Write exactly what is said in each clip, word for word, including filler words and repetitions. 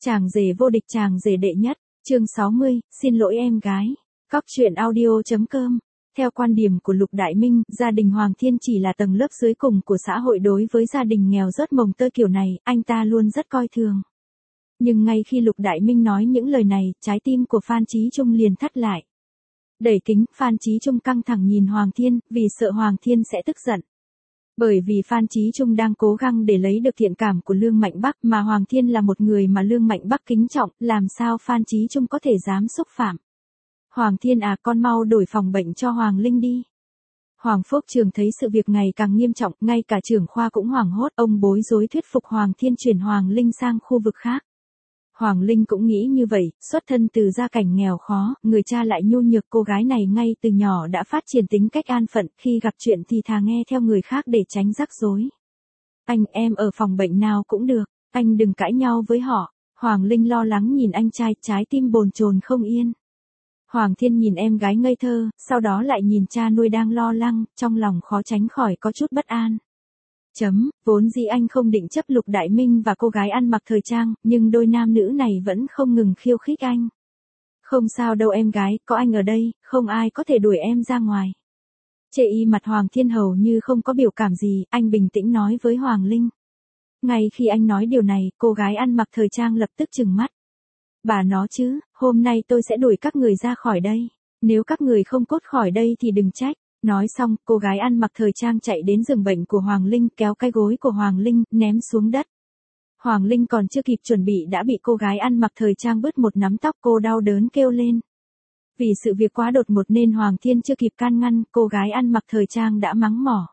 Chàng rể vô địch, chàng rể đệ nhất, chương sáu mươi, xin lỗi em gái. Cóc truyện audio chấm com. Theo quan điểm của Lục Đại Minh, gia đình Hoàng Thiên chỉ là tầng lớp dưới cùng của xã hội, đối với gia đình nghèo rớt mồng tơi kiểu này, anh ta luôn rất coi thường. Nhưng ngay khi Lục Đại Minh nói những lời này, trái tim của Phan Chí Trung liền thắt lại. Đẩy kính, Phan Chí Trung căng thẳng nhìn Hoàng Thiên, vì sợ Hoàng Thiên sẽ tức giận. Bởi vì Phan Chí Trung đang cố gắng để lấy được thiện cảm của Lương Mạnh Bắc, mà Hoàng Thiên là một người mà Lương Mạnh Bắc kính trọng, làm sao Phan Chí Trung có thể dám xúc phạm. Hoàng Thiên à, con mau đổi phòng bệnh cho Hoàng Linh đi. Hoàng Phúc Trường thấy sự việc ngày càng nghiêm trọng, ngay cả trưởng khoa cũng hoảng hốt, ông bối rối thuyết phục Hoàng Thiên chuyển Hoàng Linh sang khu vực khác. Hoàng Linh cũng nghĩ như vậy, xuất thân từ gia cảnh nghèo khó, người cha lại nhu nhược, cô gái này ngay từ nhỏ đã phát triển tính cách an phận, khi gặp chuyện thì thà nghe theo người khác để tránh rắc rối. Anh, em ở phòng bệnh nào cũng được, anh đừng cãi nhau với họ. Hoàng Linh lo lắng nhìn anh trai, trái tim bồn chồn không yên. Hoàng Thiên nhìn em gái ngây thơ, sau đó lại nhìn cha nuôi đang lo lắng, trong lòng khó tránh khỏi có chút bất an. Chấm, vốn dĩ anh không định chấp Lục Đại Minh và cô gái ăn mặc thời trang, nhưng đôi nam nữ này vẫn không ngừng khiêu khích anh. Không sao đâu em gái, có anh ở đây, không ai có thể đuổi em ra ngoài. Chê y mặt Hoàng Thiên hầu như không có biểu cảm gì, anh bình tĩnh nói với Hoàng Linh. Ngay khi anh nói điều này, cô gái ăn mặc thời trang lập tức trừng mắt. Bà nó chứ, hôm nay tôi sẽ đuổi các người ra khỏi đây. Nếu các người không cốt khỏi đây thì đừng trách. Nói xong, cô gái ăn mặc thời trang chạy đến giường bệnh của Hoàng Linh, kéo cái gối của Hoàng Linh, ném xuống đất. Hoàng Linh còn chưa kịp chuẩn bị đã bị cô gái ăn mặc thời trang bứt một nắm tóc, cô đau đớn kêu lên. Vì sự việc quá đột ngột nên Hoàng Thiên chưa kịp can ngăn, cô gái ăn mặc thời trang đã mắng mỏ.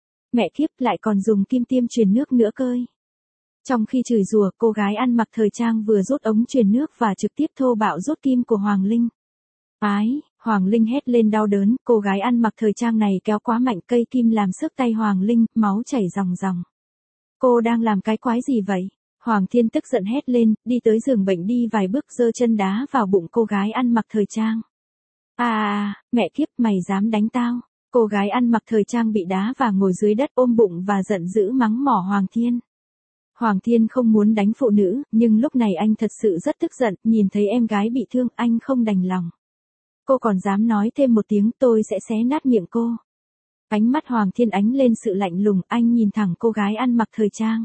Mẹ kiếp, lại còn dùng kim tiêm truyền nước nữa cơi. Trong khi chửi rủa, cô gái ăn mặc thời trang vừa rút ống truyền nước và trực tiếp thô bạo rút kim của Hoàng Linh. Ái, Hoàng Linh hét lên đau đớn, cô gái ăn mặc thời trang này kéo quá mạnh, cây kim làm xước tay Hoàng Linh, máu chảy ròng ròng. Cô đang làm cái quái gì vậy? Hoàng Thiên tức giận hét lên, đi tới giường bệnh đi vài bước giơ chân đá vào bụng cô gái ăn mặc thời trang. À, mẹ kiếp, mày dám đánh tao? Cô gái ăn mặc thời trang bị đá và ngồi dưới đất ôm bụng và giận dữ mắng mỏ Hoàng Thiên. Hoàng Thiên không muốn đánh phụ nữ, nhưng lúc này anh thật sự rất tức giận, nhìn thấy em gái bị thương, anh không đành lòng. Cô còn dám nói thêm một tiếng, tôi sẽ xé nát miệng cô. Ánh mắt Hoàng Thiên ánh lên sự lạnh lùng, anh nhìn thẳng cô gái ăn mặc thời trang.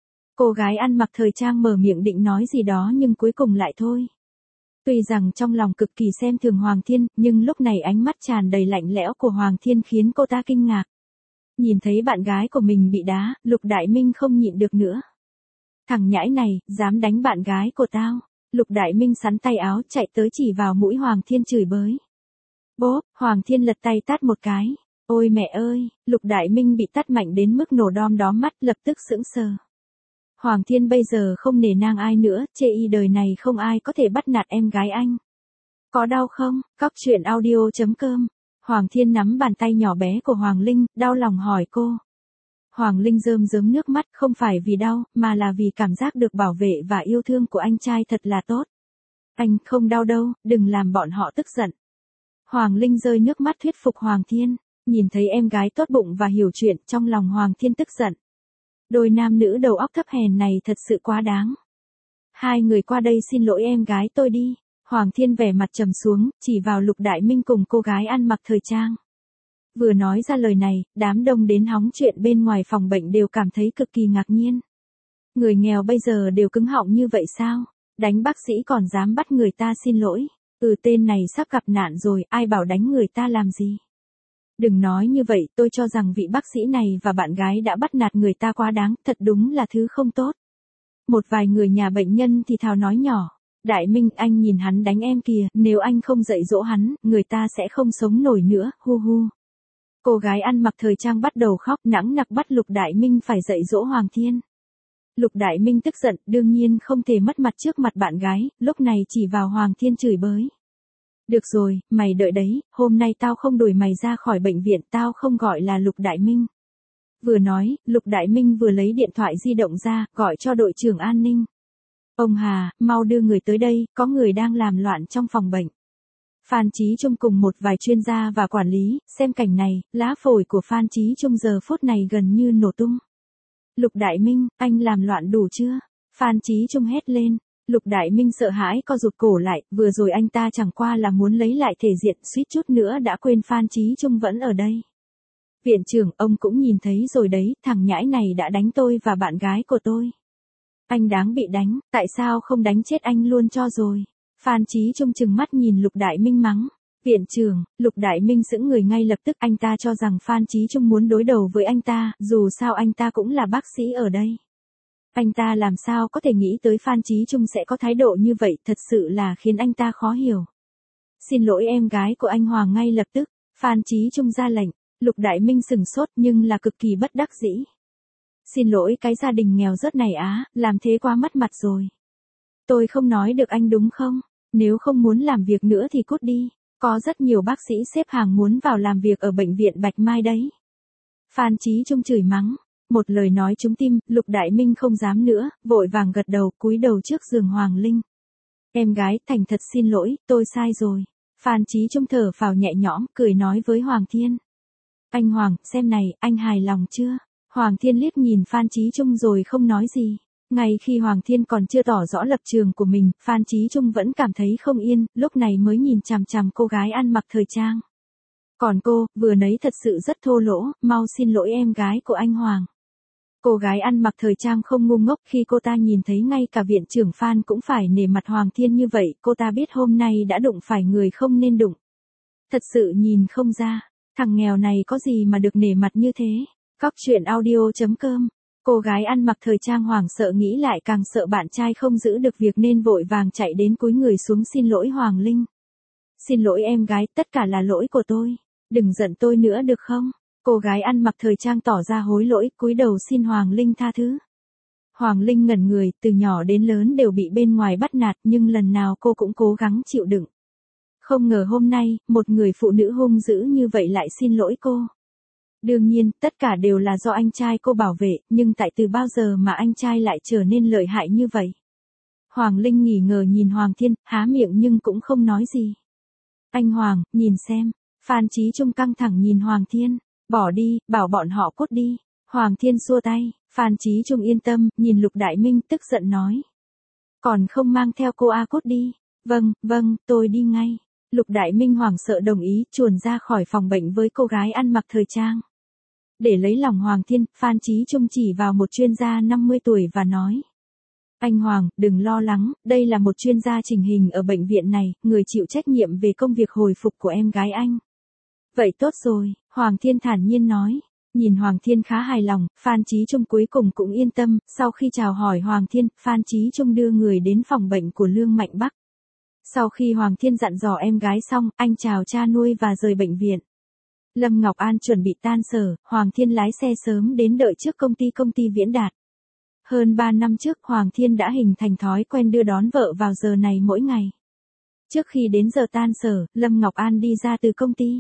Cô gái ăn mặc thời trang mở miệng định nói gì đó nhưng cuối cùng lại thôi. Tuy rằng trong lòng cực kỳ xem thường Hoàng Thiên, nhưng lúc này ánh mắt tràn đầy lạnh lẽo của Hoàng Thiên khiến cô ta kinh ngạc. Nhìn thấy bạn gái của mình bị đá, Lục Đại Minh không nhịn được nữa. Thằng nhãi này, dám đánh bạn gái của tao. Lục Đại Minh sắn tay áo chạy tới chỉ vào mũi Hoàng Thiên chửi bới. Bốp, Hoàng Thiên lật tay tát một cái. Ôi mẹ ơi, Lục Đại Minh bị tát mạnh đến mức nổ đom đóm mắt, lập tức sững sờ. Hoàng Thiên bây giờ không nể nang ai nữa, chê y đời này không ai có thể bắt nạt em gái anh. Có đau không? Cóc truyện audio chấm com. Hoàng Thiên nắm bàn tay nhỏ bé của Hoàng Linh, đau lòng hỏi cô. Hoàng Linh rơm rớm nước mắt, không phải vì đau, mà là vì cảm giác được bảo vệ và yêu thương của anh trai thật là tốt. Anh không đau đâu, đừng làm bọn họ tức giận. Hoàng Linh rơi nước mắt thuyết phục Hoàng Thiên, nhìn thấy em gái tốt bụng và hiểu chuyện, trong lòng Hoàng Thiên tức giận. Đôi nam nữ đầu óc thấp hèn này thật sự quá đáng. Hai người qua đây xin lỗi em gái tôi đi. Hoàng Thiên vẻ mặt trầm xuống, chỉ vào Lục Đại Minh cùng cô gái ăn mặc thời trang. Vừa nói ra lời này, đám đông đến hóng chuyện bên ngoài phòng bệnh đều cảm thấy cực kỳ ngạc nhiên. Người nghèo bây giờ đều cứng họng như vậy sao? Đánh bác sĩ còn dám bắt người ta xin lỗi. Ừ, tên này sắp gặp nạn rồi, ai bảo đánh người ta làm gì? Đừng nói như vậy, tôi cho rằng vị bác sĩ này và bạn gái đã bắt nạt người ta quá đáng, thật đúng là thứ không tốt. Một vài người nhà bệnh nhân thì thào nói nhỏ. Đại Minh, anh nhìn hắn đánh em kìa, nếu anh không dạy dỗ hắn, người ta sẽ không sống nổi nữa, hu hu. Cô gái ăn mặc thời trang bắt đầu khóc, nẵng nặc bắt Lục Đại Minh phải dạy dỗ Hoàng Thiên. Lục Đại Minh tức giận, đương nhiên không thể mất mặt trước mặt bạn gái, lúc này chỉ vào Hoàng Thiên chửi bới. Được rồi, mày đợi đấy, hôm nay tao không đuổi mày ra khỏi bệnh viện, tao không gọi là Lục Đại Minh. Vừa nói, Lục Đại Minh vừa lấy điện thoại di động ra, gọi cho đội trưởng an ninh. Ông Hà, mau đưa người tới đây, có người đang làm loạn trong phòng bệnh. Phan Chí Trung cùng một vài chuyên gia và quản lý, xem cảnh này, lá phổi của Phan Chí Trung giờ phút này gần như nổ tung. Lục Đại Minh, anh làm loạn đủ chưa? Phan Chí Trung hét lên. Lục Đại Minh sợ hãi co rụt cổ lại, vừa rồi anh ta chẳng qua là muốn lấy lại thể diện, suýt chút nữa đã quên Phan Chí Trung vẫn ở đây. Viện trưởng, ông cũng nhìn thấy rồi đấy, thằng nhãi này đã đánh tôi và bạn gái của tôi. Anh đáng bị đánh, tại sao không đánh chết anh luôn cho rồi? Phan Chí Trung trừng mắt nhìn Lục Đại Minh mắng. Viện trưởng, Lục Đại Minh sững người ngay lập tức, anh ta cho rằng Phan Chí Trung muốn đối đầu với anh ta, dù sao anh ta cũng là bác sĩ ở đây. Anh ta làm sao có thể nghĩ tới Phan Chí Trung sẽ có thái độ như vậy, thật sự là khiến anh ta khó hiểu. Xin lỗi em gái của anh Hoàng ngay lập tức, Phan Chí Trung ra lệnh. Lục Đại Minh sừng sốt nhưng là cực kỳ bất đắc dĩ. Xin lỗi cái gia đình nghèo rớt này á, làm thế quá mất mặt rồi. Tôi không nói được anh đúng không? Nếu không muốn làm việc nữa thì cút đi. Có rất nhiều bác sĩ xếp hàng muốn vào làm việc ở bệnh viện Bạch Mai đấy. Phan Chí Trung chửi mắng. Một lời nói trúng tim, Lục Đại Minh không dám nữa, vội vàng gật đầu, cúi đầu trước giường Hoàng Linh. Em gái, thành thật xin lỗi, tôi sai rồi. Phan Chí Trung thở phào nhẹ nhõm, cười nói với Hoàng Thiên. Anh Hoàng, xem này, anh hài lòng chưa? Hoàng Thiên liếc nhìn Phan Chí Trung rồi không nói gì. Ngay khi Hoàng Thiên còn chưa tỏ rõ lập trường của mình, Phan Chí Trung vẫn cảm thấy không yên, lúc này mới nhìn chằm chằm cô gái ăn mặc thời trang. Còn cô, vừa nấy thật sự rất thô lỗ, mau xin lỗi em gái của anh Hoàng. Cô gái ăn mặc thời trang không ngu ngốc, khi cô ta nhìn thấy ngay cả viện trưởng Phan cũng phải nể mặt Hoàng Thiên như vậy, cô ta biết hôm nay đã đụng phải người không nên đụng. Thật sự nhìn không ra, thằng nghèo này có gì mà được nể mặt như thế. Góc truyện audio chấm com. Cô gái ăn mặc thời trang hoảng sợ nghĩ lại càng sợ bạn trai không giữ được việc nên vội vàng chạy đến cúi người xuống xin lỗi Hoàng Linh. Xin lỗi em gái, tất cả là lỗi của tôi. Đừng giận tôi nữa được không? Cô gái ăn mặc thời trang tỏ ra hối lỗi, cúi đầu xin Hoàng Linh tha thứ. Hoàng Linh ngẩn người, từ nhỏ đến lớn đều bị bên ngoài bắt nạt nhưng lần nào cô cũng cố gắng chịu đựng. Không ngờ hôm nay, một người phụ nữ hung dữ như vậy lại xin lỗi cô. Đương nhiên, tất cả đều là do anh trai cô bảo vệ, nhưng tại từ bao giờ mà anh trai lại trở nên lợi hại như vậy? Hoàng Linh nghỉ ngờ nhìn Hoàng Thiên, há miệng nhưng cũng không nói gì. Anh Hoàng, nhìn xem. Phan Chí Trung căng thẳng nhìn Hoàng Thiên. Bỏ đi, bảo bọn họ cút đi. Hoàng Thiên xua tay. Phan Chí Trung yên tâm, nhìn Lục Đại Minh tức giận nói. Còn không mang theo cô A cút đi. Vâng, vâng, tôi đi ngay. Lục Đại Minh hoảng sợ đồng ý, chuồn ra khỏi phòng bệnh với cô gái ăn mặc thời trang. Để lấy lòng Hoàng Thiên, Phan Chí Trung chỉ vào một chuyên gia năm mươi tuổi và nói. Anh Hoàng, đừng lo lắng, đây là một chuyên gia chỉnh hình ở bệnh viện này, người chịu trách nhiệm về công việc hồi phục của em gái anh. Vậy tốt rồi, Hoàng Thiên thản nhiên nói. Nhìn Hoàng Thiên khá hài lòng, Phan Chí Trung cuối cùng cũng yên tâm, sau khi chào hỏi Hoàng Thiên, Phan Chí Trung đưa người đến phòng bệnh của Lương Mạnh Bắc. Sau khi Hoàng Thiên dặn dò em gái xong, anh chào cha nuôi và rời bệnh viện. Lâm Ngọc An chuẩn bị tan sở, Hoàng Thiên lái xe sớm đến đợi trước công ty công ty Viễn Đạt. Hơn ba năm trước, Hoàng Thiên đã hình thành thói quen đưa đón vợ vào giờ này mỗi ngày. Trước khi đến giờ tan sở, Lâm Ngọc An đi ra từ công ty.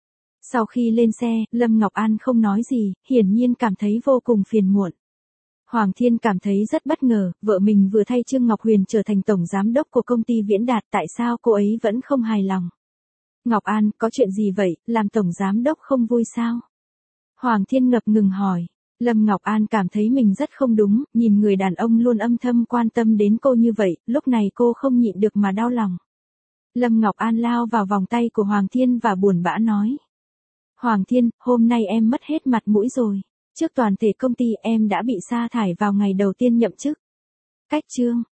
Sau khi lên xe, Lâm Ngọc An không nói gì, hiển nhiên cảm thấy vô cùng phiền muộn. Hoàng Thiên cảm thấy rất bất ngờ, vợ mình vừa thay Trương Ngọc Huyền trở thành tổng giám đốc của công ty Viễn Đạt, tại sao cô ấy vẫn không hài lòng? Ngọc An, có chuyện gì vậy, làm tổng giám đốc không vui sao? Hoàng Thiên ngập ngừng hỏi. Lâm Ngọc An cảm thấy mình rất không đúng, nhìn người đàn ông luôn âm thầm quan tâm đến cô như vậy, lúc này cô không nhịn được mà đau lòng. Lâm Ngọc An lao vào vòng tay của Hoàng Thiên và buồn bã nói. Hoàng Thiên, hôm nay em mất hết mặt mũi rồi. Trước toàn thể công ty em đã bị sa thải vào ngày đầu tiên nhậm chức. Cách chương.